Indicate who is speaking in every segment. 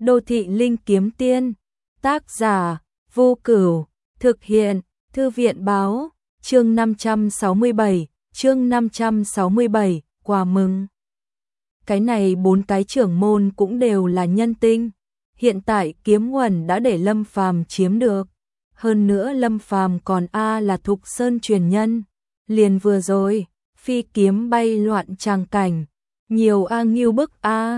Speaker 1: Đô thị linh kiếm tiên, tác giả, Vô Cửu, thực hiện, Thư viện báo, chương 567, quà mừng. Cái này 4 cái trưởng môn cũng đều là nhân tinh, hiện tại kiếm nguồn đã để Lâm Phàm chiếm được. Hơn nữa Lâm Phàm còn là Thục Sơn truyền nhân, liền vừa rồi, phi kiếm bay loạn tràng cảnh, nhiều nghiêu bức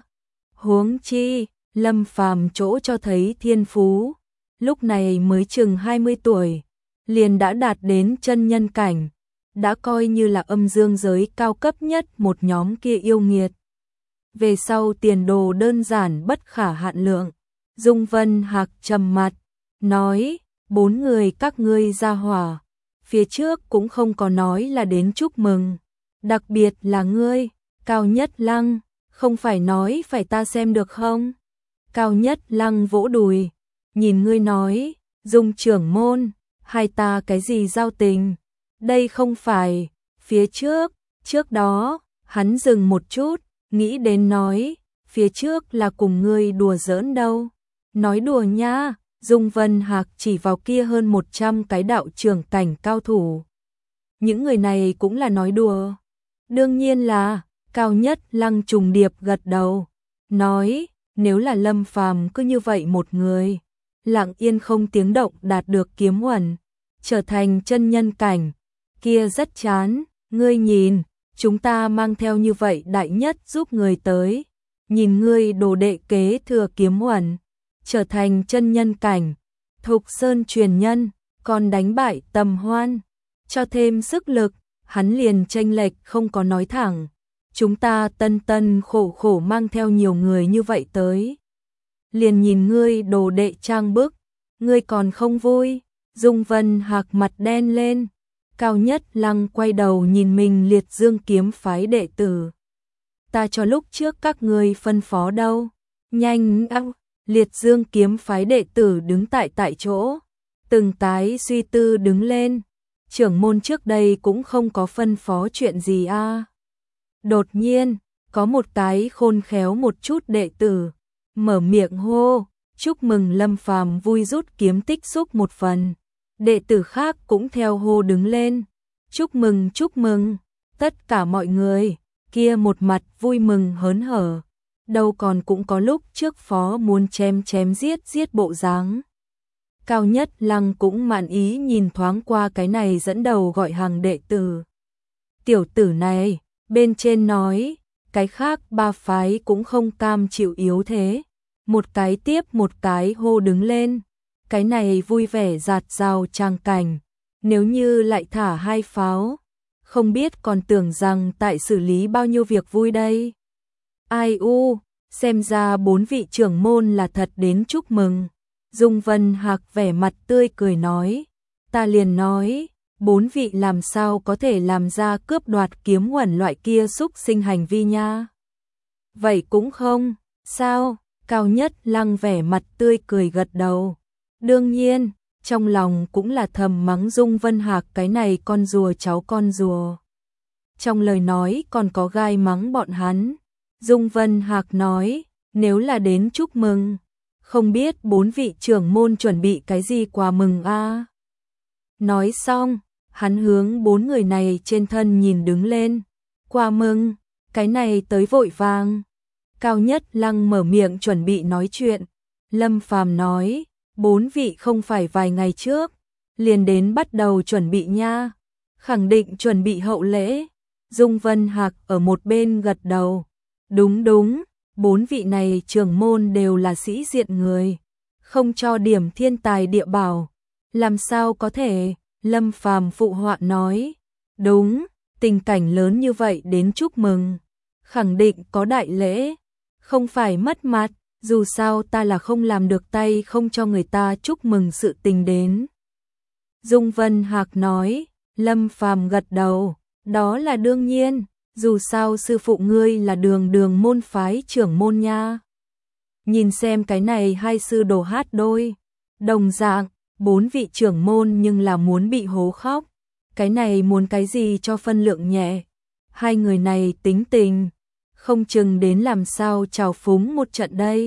Speaker 1: huống chi, Lâm Phàm chỗ cho thấy thiên phú, lúc này mới chừng 20 tuổi, liền đã đạt đến chân nhân cảnh, đã coi như là âm dương giới cao cấp nhất một nhóm kia yêu nghiệt. Về sau tiền đồ đơn giản bất khả hạn lượng. Dung Vân Hạc trầm mặt, nói, 4 người các ngươi ra hỏa, phía trước cũng không có nói là đến chúc mừng, đặc biệt là ngươi, Cao Nhất Lăng, không phải nói phải ta xem được không? Cao Nhất Lăng vỗ đùi, nhìn ngươi nói, Dung trưởng môn, hai ta cái gì giao tình, đây không phải, phía trước đó, hắn dừng một chút, nghĩ đến nói, phía trước là cùng ngươi đùa giỡn đâu, nói đùa nha. Dung Vân Hạc chỉ vào kia hơn 100 cái đạo trưởng cảnh cao thủ. Những người này cũng là nói đùa. Đương nhiên là, Cao Nhất Lăng trùng điệp gật đầu. Nói, nếu là Lâm Phàm cứ như vậy một người, lặng yên không tiếng động đạt được kiếm uẩn, trở thành chân nhân cảnh, kia rất chán. Ngươi nhìn, chúng ta mang theo như vậy đại nhất giúp người tới. Nhìn ngươi đồ đệ kế thừa kiếm uẩn, trở thành chân nhân cảnh, Thục Sơn truyền nhân, còn đánh bại Tầm Hoan, cho thêm sức lực, hắn liền chênh lệch không có nói thẳng. Chúng ta tân khổ mang theo nhiều người như vậy tới. Liền nhìn ngươi đồ đệ trang bức, ngươi còn không vui. Dung Vân Hạc mặt đen lên. Cao Nhất Lăng quay đầu nhìn mình Liệt Dương kiếm phái đệ tử. Ta cho lúc trước các ngươi phân phó đâu. Nhanh Liệt Dương kiếm phái đệ tử đứng tại chỗ, từng cái suy tư đứng lên. Trưởng môn trước đây cũng không có phân phó chuyện gì Đột nhiên, có một cái khôn khéo một chút đệ tử, mở miệng hô, chúc mừng Lâm Phàm vui rút kiếm tích xúc một phần. Đệ tử khác cũng theo hô đứng lên, chúc mừng, tất cả mọi người, kia một mặt vui mừng hớn hở. Đâu còn cũng có lúc trước phó muốn chém giết bộ dáng. Cao Nhất Lăng cũng mạn ý nhìn thoáng qua cái này dẫn đầu gọi hàng đệ tử. Tiểu tử này, bên trên nói, cái khác 3 phái cũng không cam chịu yếu thế. Một cái tiếp một cái hô đứng lên. Cái này vui vẻ dạt dào tràng cảnh. Nếu như lại thả 2 pháo, không biết còn tưởng rằng tại xử lý bao nhiêu việc vui đây. Ai xem ra 4 vị trưởng môn là thật đến chúc mừng. Dung Vân Hạc vẻ mặt tươi cười nói, ta liền nói, 4 vị làm sao có thể làm ra cướp đoạt kiếm nguồn loại kia xúc sinh hành vi nha. Vậy cũng không, sao? Cao Nhất Lăng vẻ mặt tươi cười gật đầu. Đương nhiên, trong lòng cũng là thầm mắng Dung Vân Hạc cái này con rùa cháu con rùa. Trong lời nói còn có gai mắng bọn hắn. Dung Vân Hạc nói, nếu là đến chúc mừng, không biết 4 vị trưởng môn chuẩn bị cái gì quà mừng Nói xong, hắn hướng 4 người này trên thân nhìn đứng lên. Quà mừng, cái này tới vội vàng. Cao Nhất Lăng mở miệng chuẩn bị nói chuyện. Lâm Phàm nói, 4 vị không phải vài ngày trước, liền đến bắt đầu chuẩn bị nha. Khẳng định chuẩn bị hậu lễ. Dung Vân Hạc ở một bên gật đầu. Đúng, 4 vị này trưởng môn đều là sĩ diện người, không cho điểm thiên tài địa bảo, làm sao có thể? Lâm Phàm phụ họa nói, đúng, tình cảnh lớn như vậy đến chúc mừng, khẳng định có đại lễ, không phải mất mặt, dù sao ta là không làm được tay không cho người ta chúc mừng sự tình đến. Dung Vân Hạc nói, Lâm Phàm gật đầu, đó là đương nhiên. Dù sao sư phụ ngươi là đường môn phái trưởng môn nha. Nhìn xem cái này hai sư đồ hát đôi. Đồng dạng, 4 vị trưởng môn nhưng là muốn bị hố khóc. Cái này muốn cái gì cho phân lượng nhẹ. Hai người này tính tình, không chừng đến làm sao trào phúng một trận đây.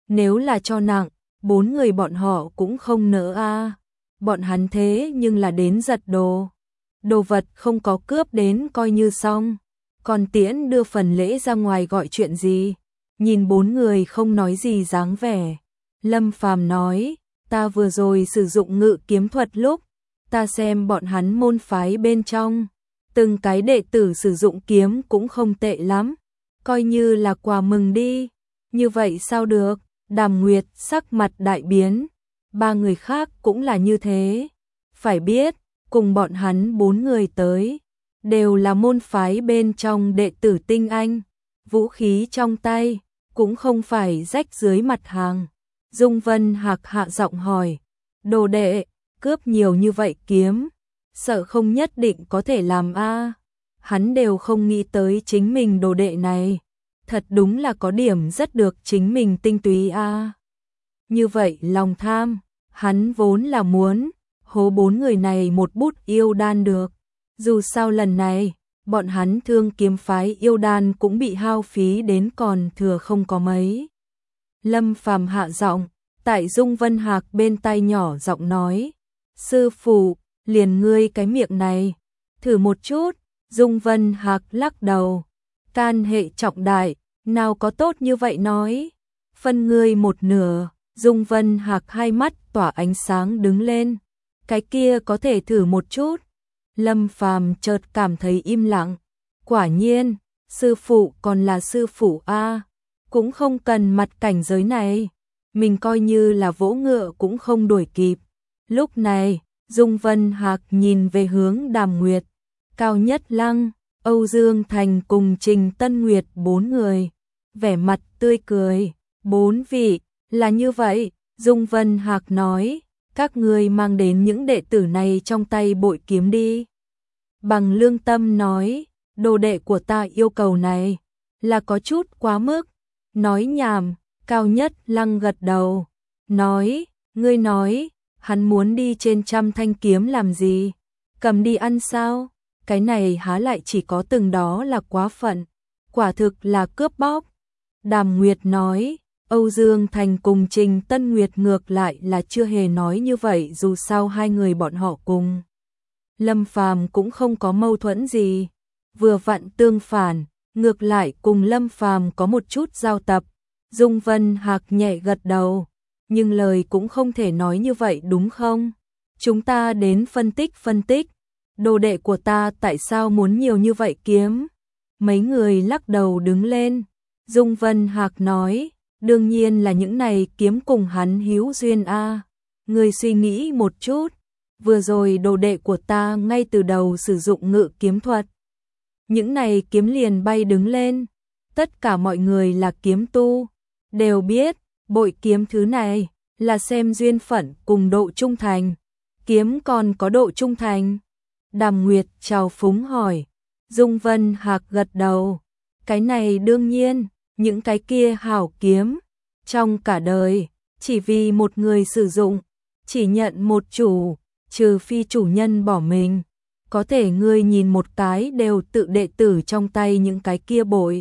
Speaker 1: Nếu là cho nặng, 4 người bọn họ cũng không nỡ a. Bọn hắn thế nhưng là đến giật đồ. Đồ vật không có cướp đến coi như xong. Còn tiễn đưa phần lễ ra ngoài gọi chuyện gì? Nhìn 4 người không nói gì dáng vẻ. Lâm Phàm nói, ta vừa rồi sử dụng ngự kiếm thuật lúc, ta xem bọn hắn môn phái bên trong. Từng cái đệ tử sử dụng kiếm cũng không tệ lắm. Coi như là quà mừng đi. Như vậy sao được? Đàm Nguyệt sắc mặt đại biến. 3 người khác cũng là như thế. Phải biết, cùng bọn hắn 4 người tới, đều là môn phái bên trong đệ tử tinh anh. Vũ khí trong tay, cũng không phải rách dưới mặt hàng. Dung Vân Hạc hạ giọng hỏi, đồ đệ, cướp nhiều như vậy kiếm, sợ không nhất định có thể làm a. Hắn đều không nghĩ tới chính mình đồ đệ này. Thật đúng là có điểm rất được chính mình tinh túy a. Như vậy lòng tham, hắn vốn là muốn hố 4 người này một bút yêu đan được. Dù sao lần này, bọn hắn Thương Kiếm phái yêu đan cũng bị hao phí đến còn thừa không có mấy. Lâm Phàm hạ giọng, tại Dung Vân Hạc bên tai nhỏ giọng nói, sư phụ, liền ngươi cái miệng này, thử một chút. Dung Vân Hạc lắc đầu, can hệ trọng đại, nào có tốt như vậy nói. Phân ngươi một nửa. Dung Vân Hạc hai mắt tỏa ánh sáng đứng lên, cái kia có thể thử một chút. Lâm Phàm chợt cảm thấy im lặng, quả nhiên, sư phụ còn là sư phụ a, cũng không cần mặt cảnh giới này, mình coi như là vỗ ngựa cũng không đuổi kịp. Lúc này, Dung Vân Hạc nhìn về hướng Đàm Nguyệt, Cao Nhất Lăng, Âu Dương Thành cùng Trình Tân Nguyệt 4 người, vẻ mặt tươi cười. 4 vị, là như vậy, Dung Vân Hạc nói, các ngươi mang đến những đệ tử này trong tay bội kiếm đi. Bằng lương tâm nói, đồ đệ của ta yêu cầu này, là có chút quá mức. Nói nhảm, Cao Nhất Lăng gật đầu, nói, ngươi nói, hắn muốn đi trên 100 thanh kiếm làm gì? Cầm đi ăn sao? Cái này há lại chỉ có từng đó là quá phận, quả thực là cướp bóc. Đàm Nguyệt nói, Âu Dương Thành cùng Trình Tân Nguyệt ngược lại là chưa hề nói như vậy, dù sao hai người bọn họ cùng Lâm Phàm cũng không có mâu thuẫn gì, vừa vặn tương phản, ngược lại cùng Lâm Phàm có một chút giao tập. Dung Vân Hạc nhẹ gật đầu, nhưng lời cũng không thể nói như vậy đúng không? Chúng ta đến phân tích, đồ đệ của ta tại sao muốn nhiều như vậy kiếm? Mấy người lắc đầu đứng lên. Dung Vân Hạc nói, đương nhiên là những này kiếm cùng hắn hữu duyên a. Ngươi suy nghĩ một chút, vừa rồi đồ đệ của ta ngay từ đầu sử dụng ngự kiếm thuật. Những này kiếm liền bay đứng lên, tất cả mọi người là kiếm tu, đều biết, bội kiếm thứ này, là xem duyên phận cùng độ trung thành. Kiếm còn có độ trung thành? Đàm Nguyệt trào phúng hỏi. Dung Vân Hạc gật đầu, cái này đương nhiên, những cái kia hảo kiếm, trong cả đời, chỉ vì một người sử dụng, chỉ nhận một chủ, trừ phi chủ nhân bỏ mình. Có thể ngươi nhìn một cái đều tự đệ tử trong tay những cái kia bội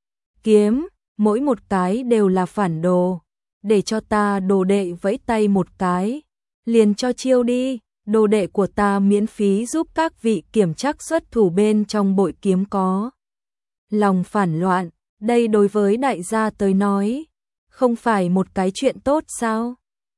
Speaker 1: kiếm, mỗi một cái đều là phản đồ. Để cho ta đồ đệ vẫy tay một cái, liền cho chiêu đi, đồ đệ của ta miễn phí giúp các vị kiểm trắc xuất thủ bên trong bội kiếm có lòng phản loạn. Đây đối với đại gia tới nói, không phải một cái chuyện tốt sao?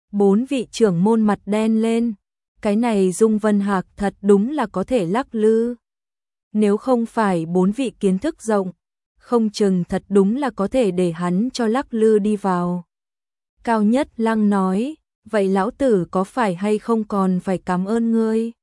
Speaker 1: 4 vị trưởng môn mặt đen lên, cái này Dung Vân Hạc thật đúng là có thể lắc lư. Nếu không phải 4 vị kiến thức rộng, không chừng thật đúng là có thể để hắn cho lắc lư đi vào. Cao Nhất Lăng nói, vậy lão tử có phải hay không còn phải cảm ơn ngươi?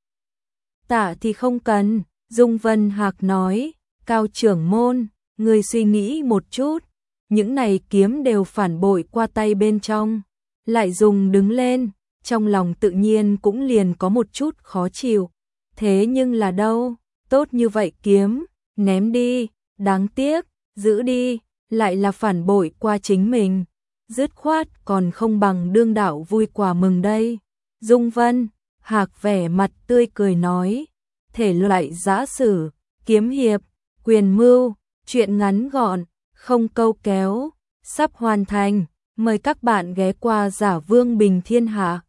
Speaker 1: Tạ thì không cần, Dung Vân Hạc nói, Cao trưởng môn, ngươi suy nghĩ một chút, những này kiếm đều phản bội qua tay bên trong, lại dùng đứng lên, trong lòng tự nhiên cũng liền có một chút khó chịu. Thế nhưng là đâu, tốt như vậy kiếm, ném đi, đáng tiếc, giữ đi, lại là phản bội qua chính mình. Dứt khoát còn không bằng đương đạo vui quà mừng đây. Dung Vân Hạc vẻ mặt tươi cười nói, thể loại giã sử, kiếm hiệp, quyền mưu, chuyện ngắn gọn, không câu kéo, sắp hoàn thành. Mời các bạn ghé qua Giả Vương Bình Thiên Hạ.